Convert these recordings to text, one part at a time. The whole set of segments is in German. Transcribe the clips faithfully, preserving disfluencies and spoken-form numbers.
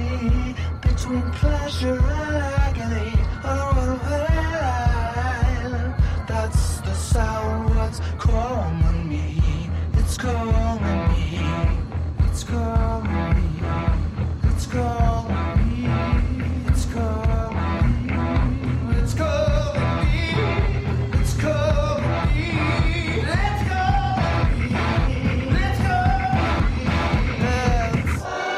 between pleasure and agony. Oh, well, that's the sound what's calling me. It's calling me. It's calling me. It's calling me. It's calling me. It's calling me. It's calling me. Let's go. Let's go. Let's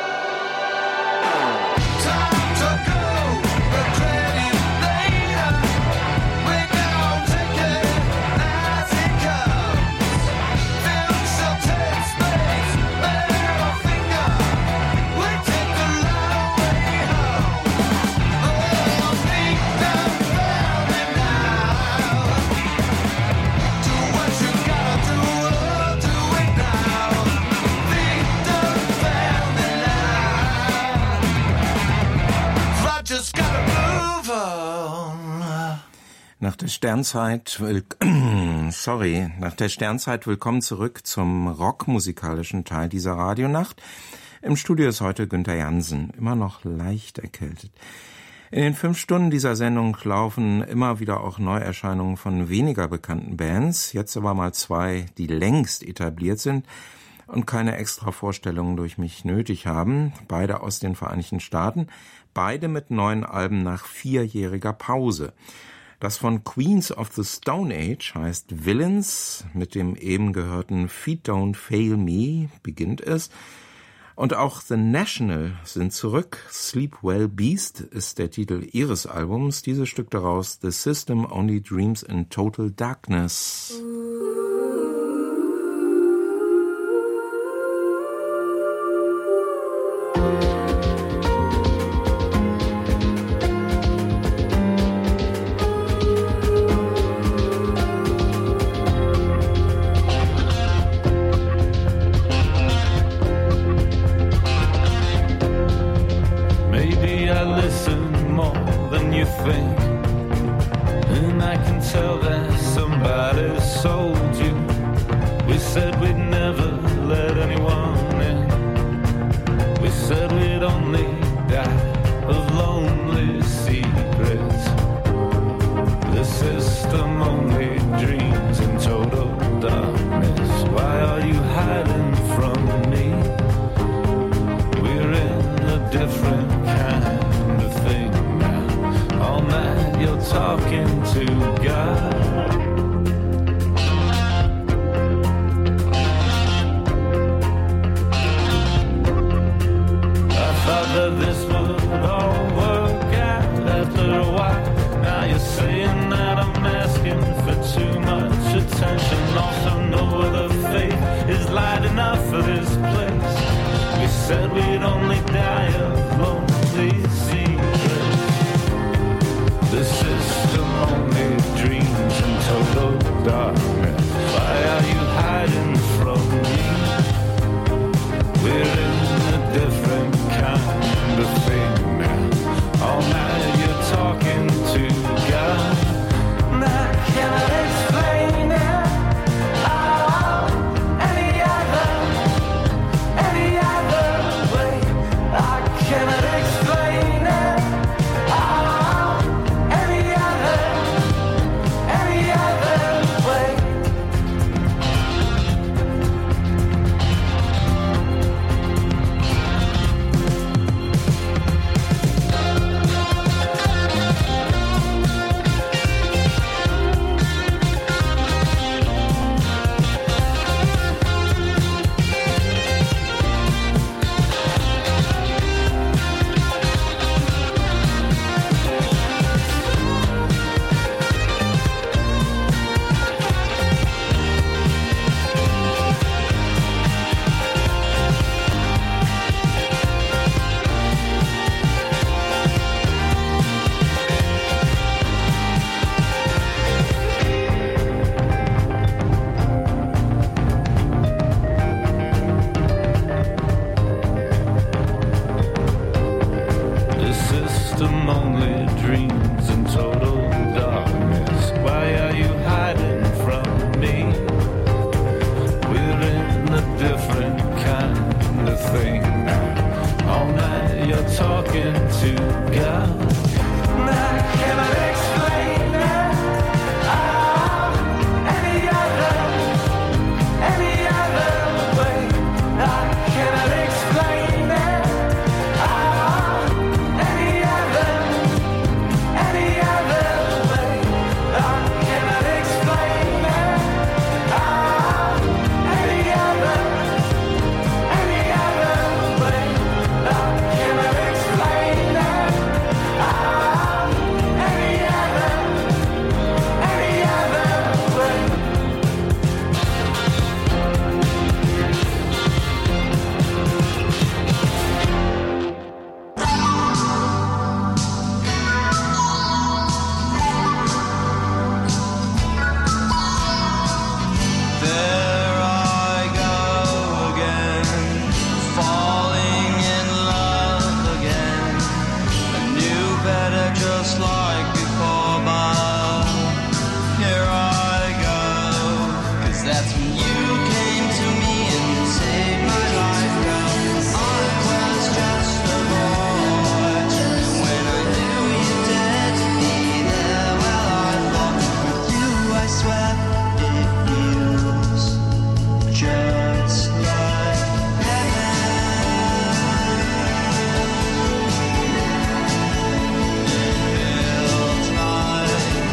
time to go. Regret it later. We gon' take it as it comes. Film shall take space. Middle finger. We take the long way home. Oh, think down, found it now. Do what you gotta do. Oh, do it now. Think down, found it now. I just gotta move on. Nach der Sternzeit, will, sorry, nach der Sternzeit willkommen zurück zum rockmusikalischen Teil dieser Radionacht. Im Studio ist heute Günther Jansen, immer noch leicht erkältet. In den fünf Stunden dieser Sendung laufen immer wieder auch Neuerscheinungen von weniger bekannten Bands, jetzt aber mal zwei, die längst etabliert sind und keine extra Vorstellungen durch mich nötig haben, beide aus den Vereinigten Staaten, beide mit neuen Alben nach vierjähriger Pause. Das von Queens of the Stone Age heißt Villains, mit dem eben gehörten Feet Don't Fail Me beginnt es. Und auch The National sind zurück. Sleep Well Beast ist der Titel ihres Albums. Dieses Stück daraus, The System Only Dreams in Total Darkness. Maybe I listen more than you think, and I can tell that somebody sold you. We said we'd never let anyone in. We said we'd only die of lonely secrets. The system only dreams in total darkness. Why are you hiding from me? We're in a different kind of thing now. All night you're talking to God. I thought that this would all work out after a while. Now you're saying that I'm asking for too much attention. Also no other faith is light enough for this place. We said we'd only die of lonely secrets. The system only dreams in total darkness. Why are you hiding from me? We're in a different kind of thing now. All night you're talking to God. And I cannot explain it. Oh, any other, any other way. I cannot explain it. Oh, any other, any other way. The system only dreams in total darkness. Why are you hiding from me? We're in a different kind of thing now. All night you're talking talking to God. And I cannot explain it oh, any other, any other way. I cannot explain it oh, any other, any other way. I cannot explain it oh, any other, any other way. I cannot explain it oh, any other, any other way. There I go again, falling in love again. I knew better just like before, but here I go. 'Cause that's when you came to me and saved my life. I was just a boy, and when I knew you dared to be there, well I thought with you I swear it feels just like heaven. It feels like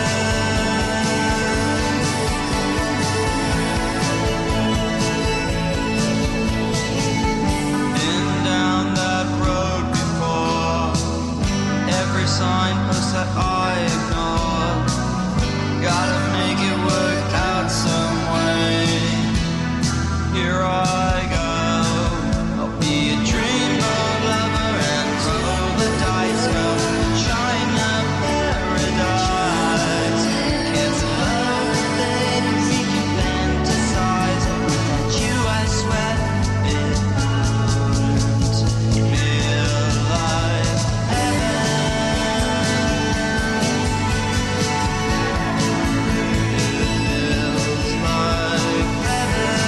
heaven. Been down that road before, every signpost that I ignore. Gotta make it work out some way. Here I go. I'll be a dreamboat lover and roll the dice, go China paradise. Can't love the day we can fantasize. Without you, I swear it wouldn't feel like heaven. Feels like heaven.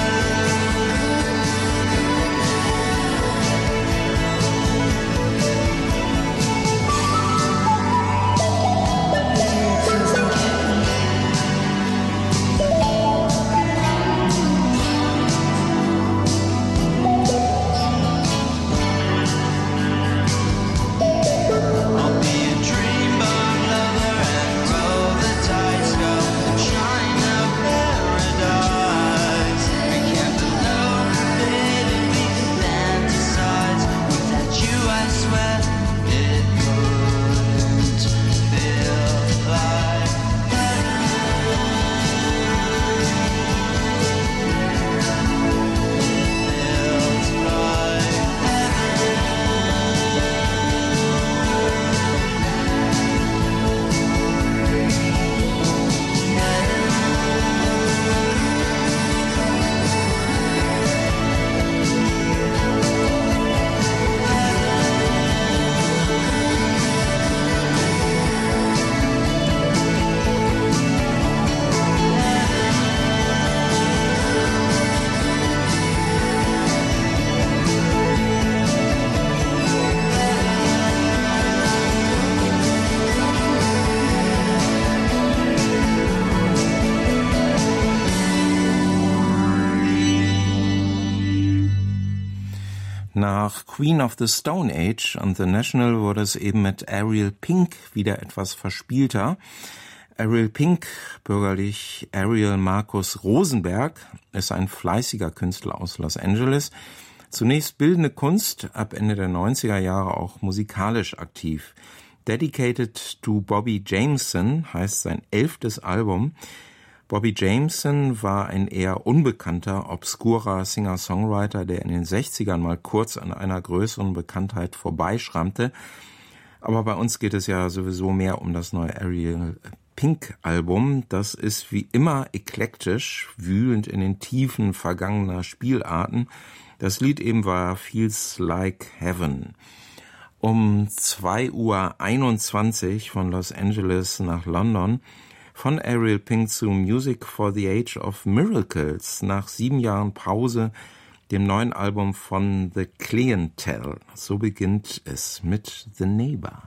I'll be a dreamboat lover and roll the dice, go China paradise. We can't alone, baby, we can fantasize. Without you, I swear it wouldn't feel like heaven. Feels like Nach Queen of the Stone Age und The National wurde es eben mit Ariel Pink wieder etwas verspielter. Ariel Pink, bürgerlich Ariel Markus Rosenberg, ist ein fleißiger Künstler aus Los Angeles. Zunächst bildende Kunst, ab Ende der neunziger Jahre auch musikalisch aktiv. Dedicated to Bobby Jameson heißt sein elftes Album. Bobby Jameson war ein eher unbekannter, obskurer Singer-Songwriter, der in den sechzigern mal kurz an einer größeren Bekanntheit vorbeischrammte. Aber bei uns geht es ja sowieso mehr um das neue Ariel Pink Album. Das ist wie immer eklektisch, wühlend in den Tiefen vergangener Spielarten. Das Lied eben war Feels Like Heaven. Um zwei Uhr einundzwanzig von Los Angeles nach London, von Ariel Pink zu Music for the Age of Miracles. Nach sieben Jahren Pause dem neuen Album von The Clientele. So beginnt es mit The Neighbor.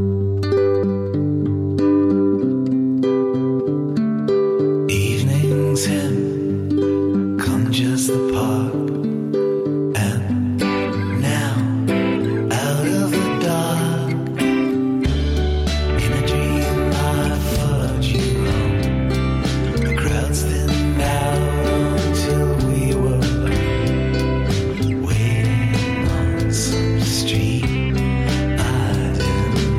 Evenings in conjures the park, and now out of the dark, in a dream I followed you home. The crowds thinned out until we were waiting on some street I didn't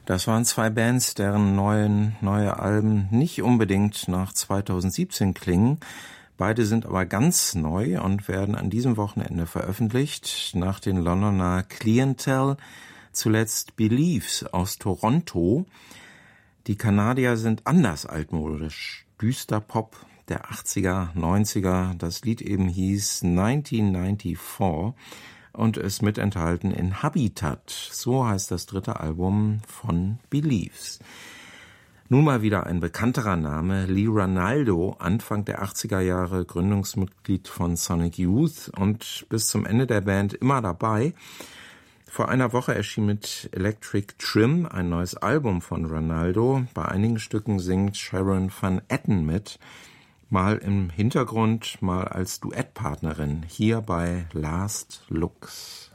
Das waren zwei Bands, deren neuen, neue Alben nicht unbedingt nach zweitausendsiebzehn klingen. Beide sind aber ganz neu und werden an diesem Wochenende veröffentlicht. Nach den Londoner Clientele zuletzt Believes aus Toronto. Die Kanadier sind anders altmodisch. Düster Pop der achtziger, neunziger. Das Lied eben hieß neunzehnhundertvierundneunzig und ist mit enthalten in Habitat. So heißt das dritte Album von Believes. Nun mal wieder ein bekannterer Name, Lee Ranaldo, Anfang der achtziger Jahre Gründungsmitglied von Sonic Youth und bis zum Ende der Band immer dabei. Vor einer Woche erschien mit Electric Trim ein neues Album von Ranaldo. Bei einigen Stücken singt Sharon Van Etten mit, mal im Hintergrund, mal als Duettpartnerin, hier bei Last Looks.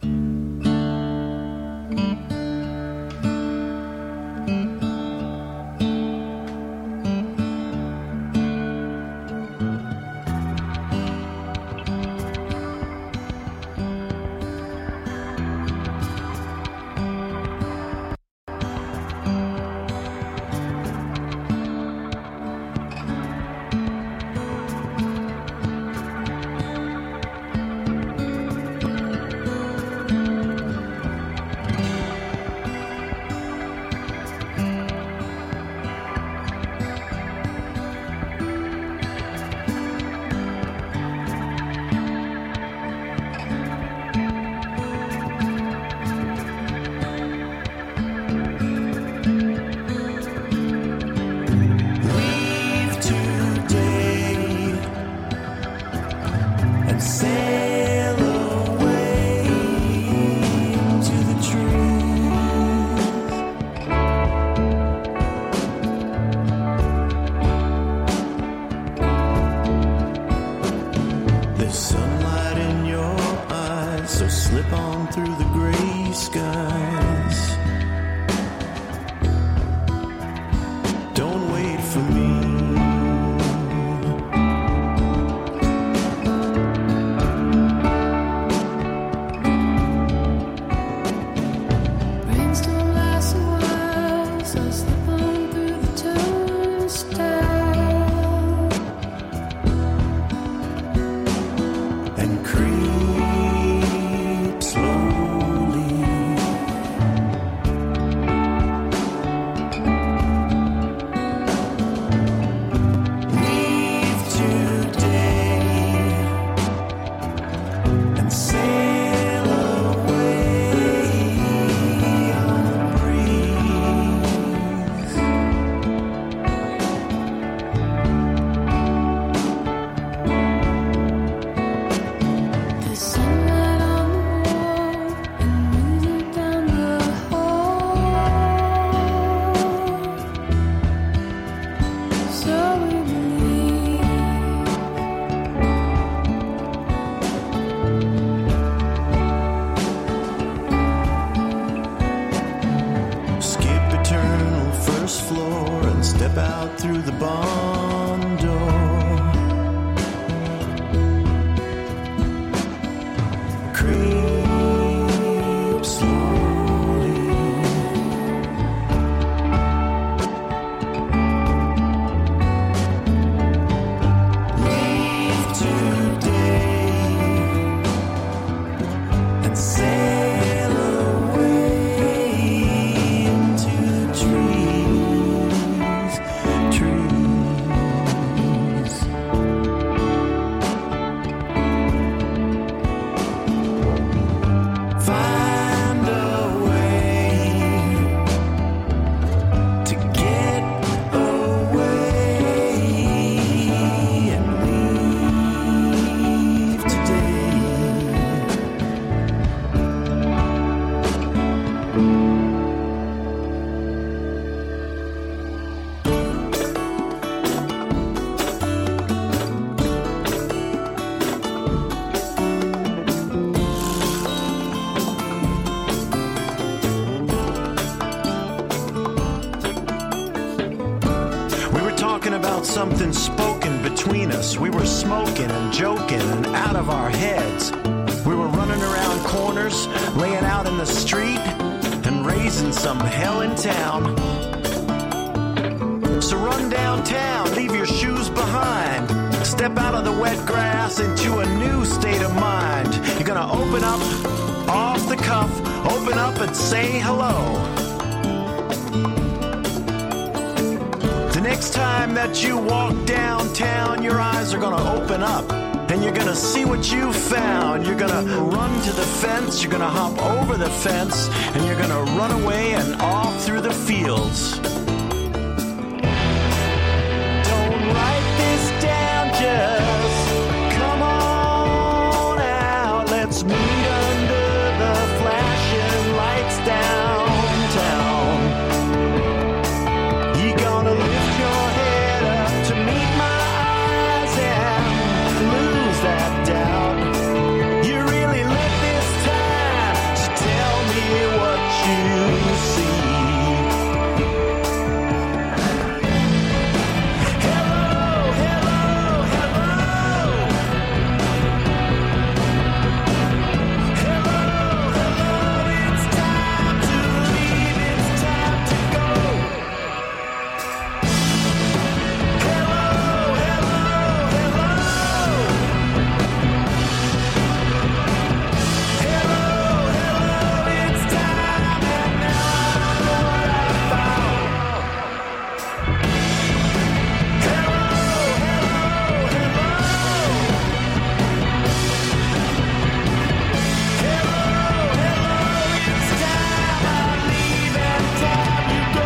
Something spoken between us. We were smoking and joking and out of our heads. We were running around corners, laying out in the street, and and raising some hell in town. So run downtown, leave your shoes behind. Step out of the wet grass into a new state of mind. You're gonna open up, off the cuff, open up and say hello. The next time that you walk downtown, your eyes are gonna open up. And you're gonna see what you found. You're gonna run to the fence, you're gonna hop over the fence, and you're gonna run away and off through the fields. Don't write this down, just come on out. Let's meet under the flashing lights downtown. You're gonna lift your head up to meet my eyes and lose that doubt. You really lit this time, so tell me what you see. Hello, hello, hello. Hello, hello, it's time to leave, it's time to go. Hello, hello, hello. Hello, hello, it's time, and now I know what I found. Hello, hello, hello. Hello, hello, it's time I leave and time you go.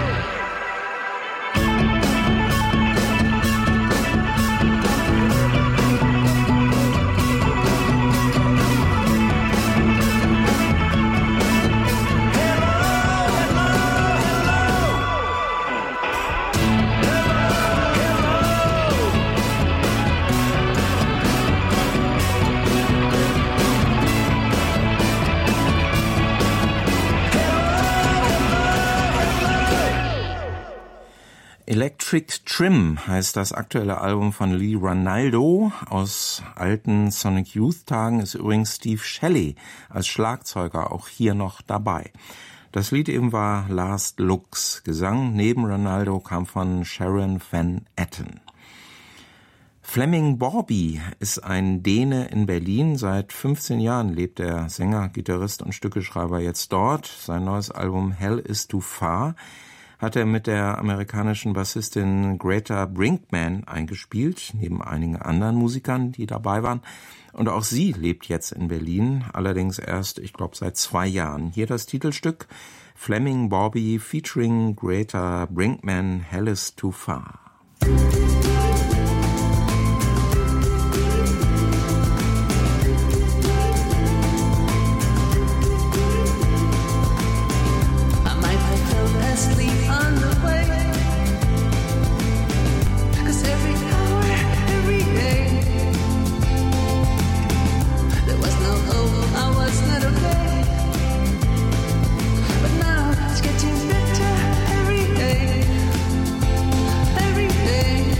Electric Trim heißt das aktuelle Album von Lee Ranaldo. Aus alten Sonic Youth Tagen ist übrigens Steve Shelley als Schlagzeuger auch hier noch dabei. Das Lied eben war Last Looks. Gesang neben Ranaldo kam von Sharon Van Etten. Flemming Borby ist ein Däne in Berlin. Seit fünfzehn Jahren lebt der Sänger, Gitarrist und Stückeschreiber jetzt dort. Sein neues Album Hell is Too Far hat er mit der amerikanischen Bassistin Greta Brinkman eingespielt, neben einigen anderen Musikern, die dabei waren. Und auch sie lebt jetzt in Berlin, allerdings erst, ich glaube, seit zwei Jahren. Hier das Titelstück Flemming Borby featuring Greta Brinkman, Hell is Too Far. I might have fell asleep on the way, 'cause every hour, every day, there was no hope, I was not okay. But now it's getting better every day, every day.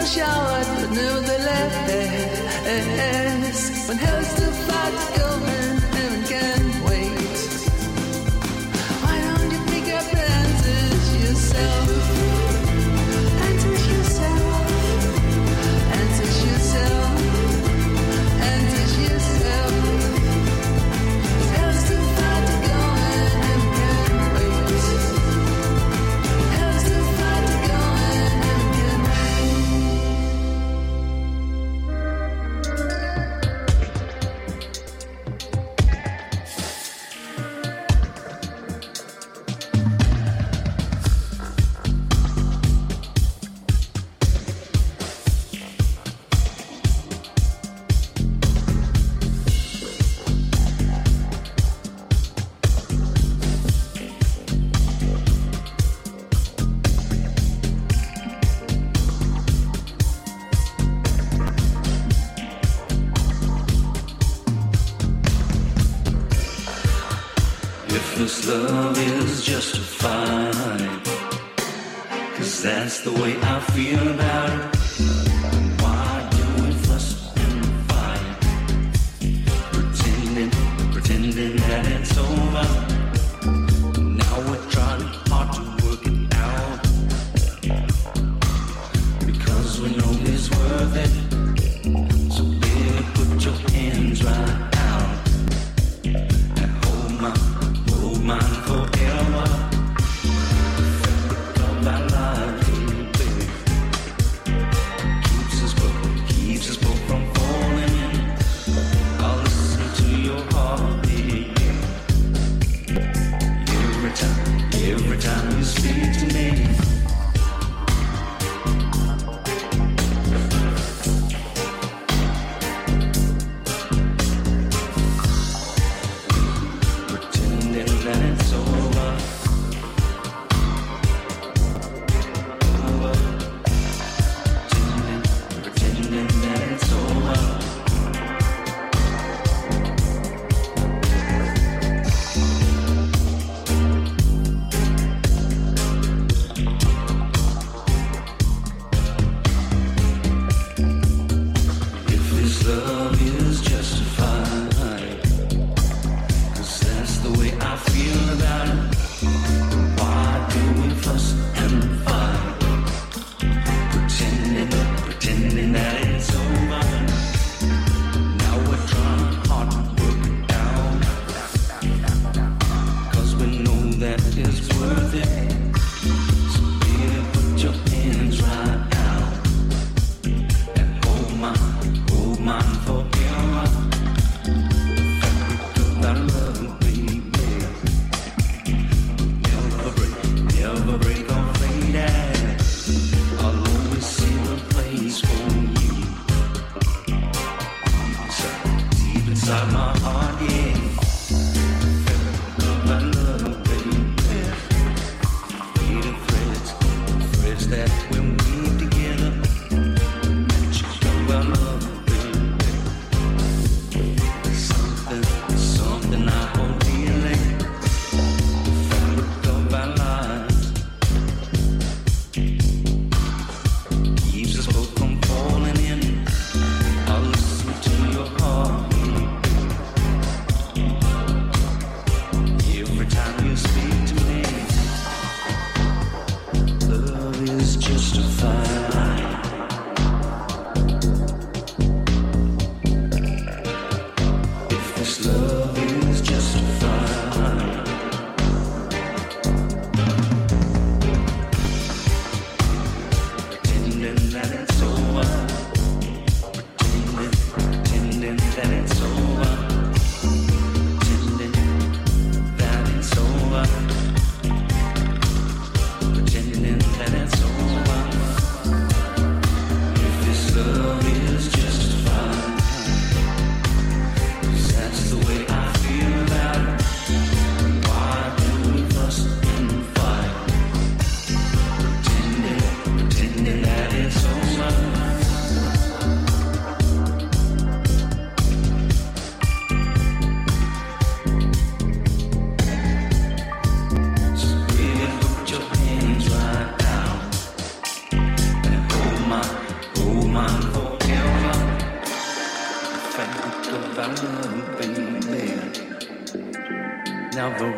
showered, but nevertheless, when hell's too far to go and heaven can't wait, why don't you pick up and answer yourself? Answer yourself. Answer yourself. Answer yourself. Hell's too far to go and heaven can't wait. Hell's too far to go and heaven can't If this love is justified, 'cause that's the way I feel about it. Why do we fuss and fight, pretending, pretending that it's over? Now we're trying hard to work it out, because we know it's worth it. So baby, put your hands right out and hold my hold mine forever. Fabric of our lives, baby, keeps us both, keeps us both from falling in. I'll listen to your heart, baby. Every time, every time you speak to me. Pretending that it's over, over. Pretending, pretending that it's over. If this love is justified, 'cause that's the way I feel about it. Why do we fuss and fight, pretending, pretending that it's over? Now we're trying hard to work it out, 'cause we know that it's worth it. So baby, put your hands right out and hold mine, hold mine forever. Fabric of our love, baby, never break, never break or fade out. I'll always see a place for you. So deep inside my heart, yeah. Fabric of our love, baby,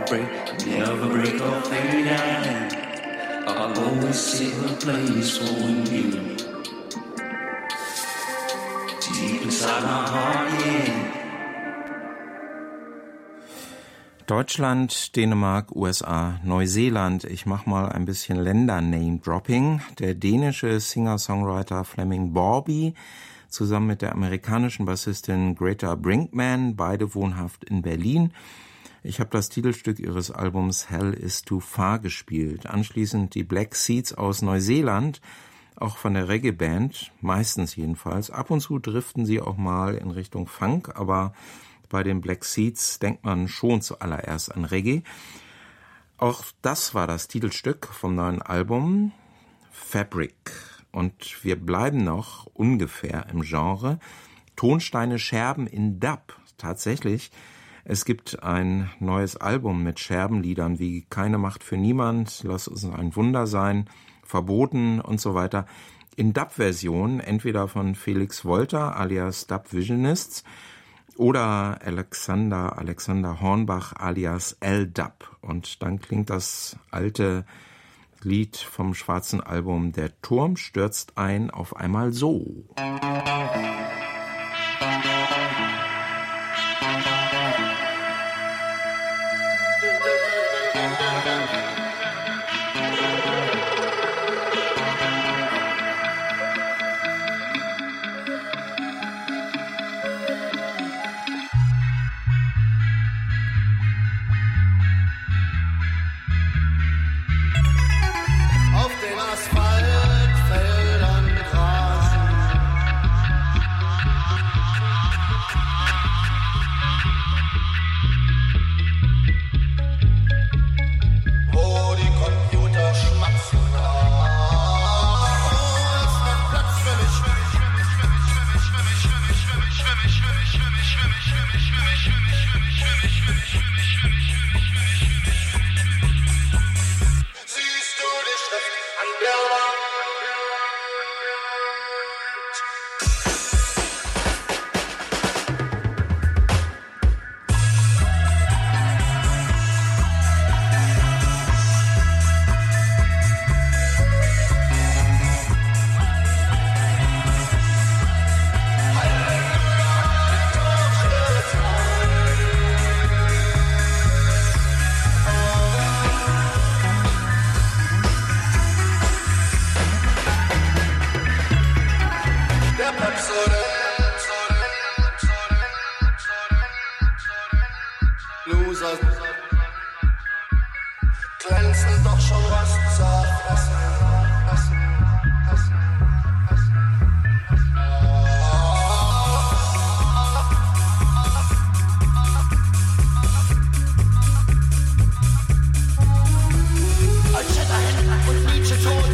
break, never break or fade out. I'll always save a place for you. Deep inside my heart, yeah. Deutschland, Dänemark, U S A, Neuseeland. Ich mache mal ein bisschen Länder-Name-Dropping. Der dänische Singer-Songwriter Flemming Borby zusammen mit der amerikanischen Bassistin Greta Brinkman, beide wohnhaft in Berlin. Ich habe das Titelstück ihres Albums Hell is Too Far gespielt. Anschließend die Black Seeds aus Neuseeland, auch von der Reggae-Band, meistens jedenfalls. Ab und zu driften sie auch mal in Richtung Funk, aber bei den Black Seeds denkt man schon zuallererst an Reggae. Auch das war das Titelstück vom neuen Album Fabric. Und wir bleiben noch ungefähr im Genre. Tonsteine Scherben in Dub. Tatsächlich, es gibt ein neues Album mit Scherbenliedern wie Keine Macht für niemand, Lass uns ein Wunder sein, Verboten und so weiter. In Dub-Version, entweder von Felix Wolter alias Dub Visionists oder Alexander, Alexander Hornbach alias L-Dub. Und dann klingt das alte Lied vom schwarzen Album Der Turm stürzt ein auf einmal so. Auf den Asphalt, Feldern, Rasen. Wo die Computer schmatzen. Oh, es wird Platz für mich. Siehst du die Schrift an der Wand? Der Loser glänzen doch schon was zerfressen. Fressen, fressen, fressen, fressen. Als Shatterhand und Nietzsche tot.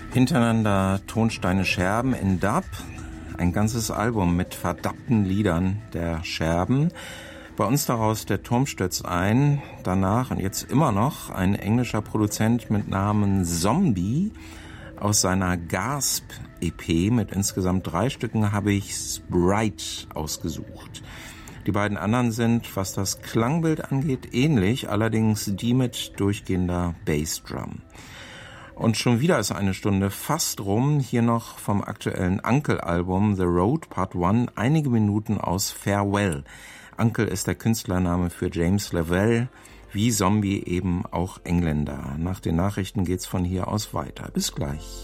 Hintereinander Tonsteine Scherben in Dub, ein ganzes Album mit verdappten Liedern der Scherben. Bei uns daraus Der Turm stürzt ein, danach und jetzt immer noch ein englischer Produzent mit Namen Zombie. Aus seiner Gasp-E P mit insgesamt drei Stücken habe ich Sprite ausgesucht. Die beiden anderen sind, was das Klangbild angeht, ähnlich, allerdings die mit durchgehender Bassdrum. Und schon wieder ist eine Stunde fast rum. Hier noch vom aktuellen Uncle-Album The Road Part eins einige Minuten aus Farewell. Uncle ist der Künstlername für James Lavelle, wie Zombie eben auch Engländer. Nach den Nachrichten geht's von hier aus weiter. Bis gleich.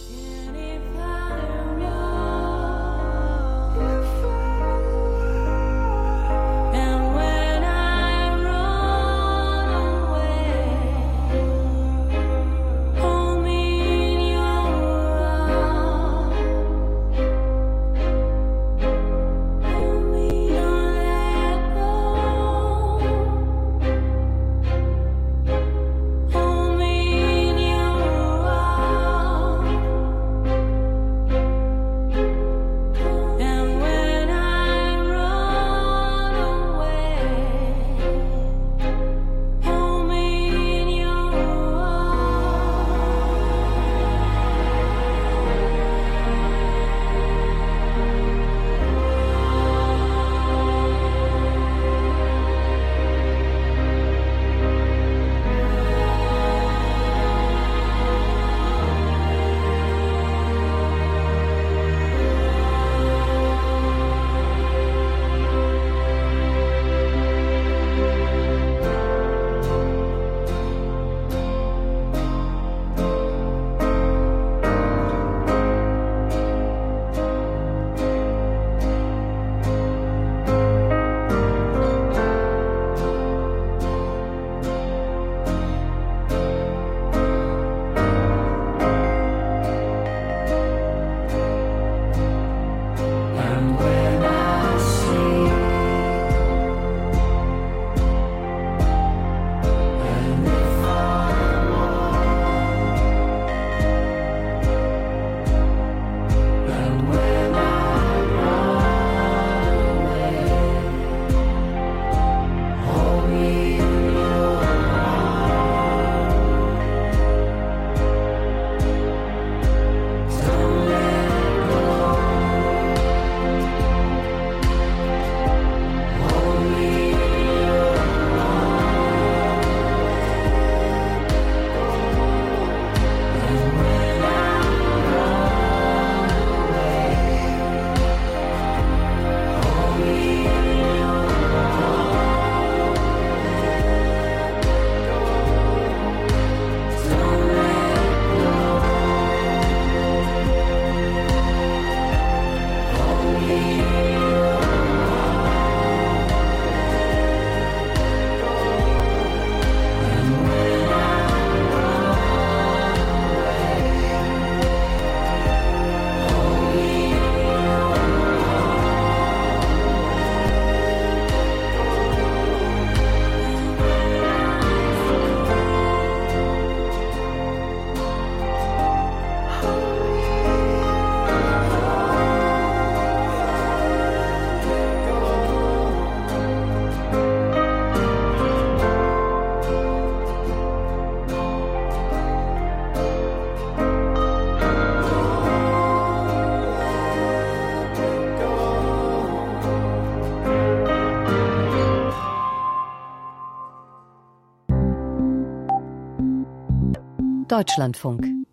Deutschlandfunk.